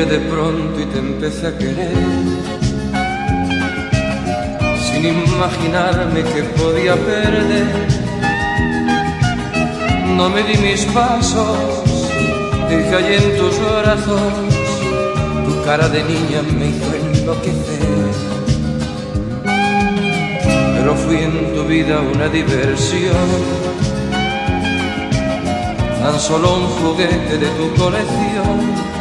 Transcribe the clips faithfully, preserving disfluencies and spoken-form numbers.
de pronto y te empecé a querer, sin imaginarme que podía perder. No me di mis pasos y caí en tus brazos. Tu cara de niña me hizo enloquecer, pero fui en tu vida una diversión, tan solo un juguete de tu colección.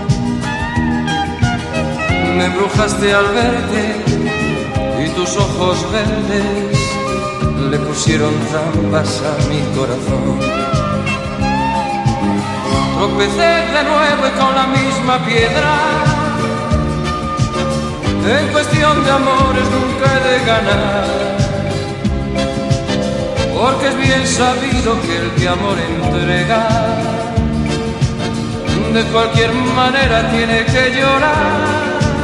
Me embrujaste al verte y tus ojos verdes le pusieron trampas a mi corazón. Tropecé de nuevo y con la misma piedra. En cuestión de amores nunca he de ganar, porque es bien sabido que el que amor entrega de cualquier manera tiene que llorar.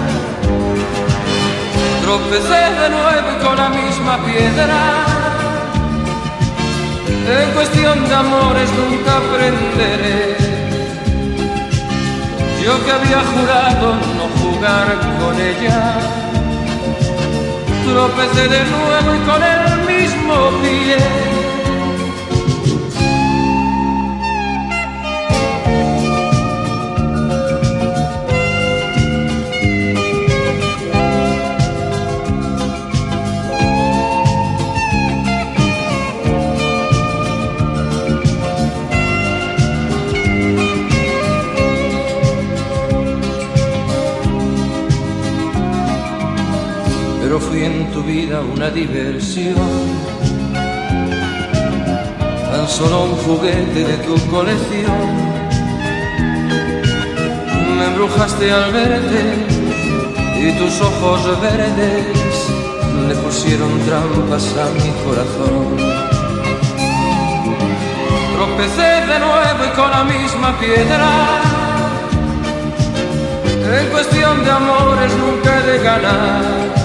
Tropecé de nuevo y con la misma piedra. En cuestión de amores nunca aprenderé. Yo que había jurado no jugar con ella, tropecé de nuevo y con el mismo pie. Pero fui en tu vida una diversión, tan solo un juguete de tu colección. Me embrujaste al verte y tus ojos verdes le pusieron trampas a mi corazón. Tropecé de nuevo y con la misma piedra. En cuestión de amores nunca he de ganar,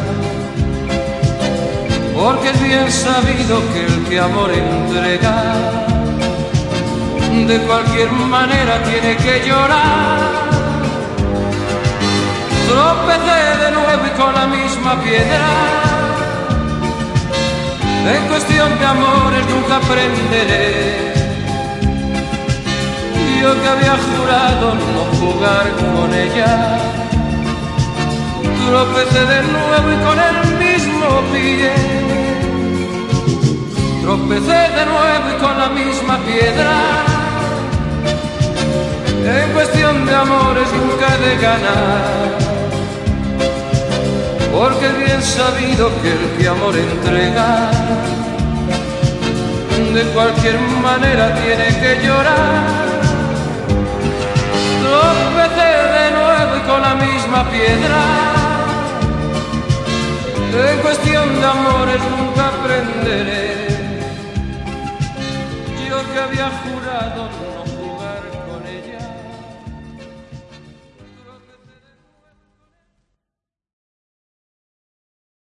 porque es bien sabido que el que amor entrega de cualquier manera tiene que llorar. Tropecé de nuevo y con la misma piedra. En cuestión de amores nunca aprenderé. Yo que había jurado no jugar con ella, tropecé de nuevo y con el mismo pie. Tropecé de nuevo y con la misma piedra. En cuestión de amores nunca he de ganar, porque es bien sabido que el que amor entrega de cualquier manera tiene que llorar. Tropecé de nuevo y con la misma piedra. En cuestión de amores nunca aprenderé. Yo que había jurado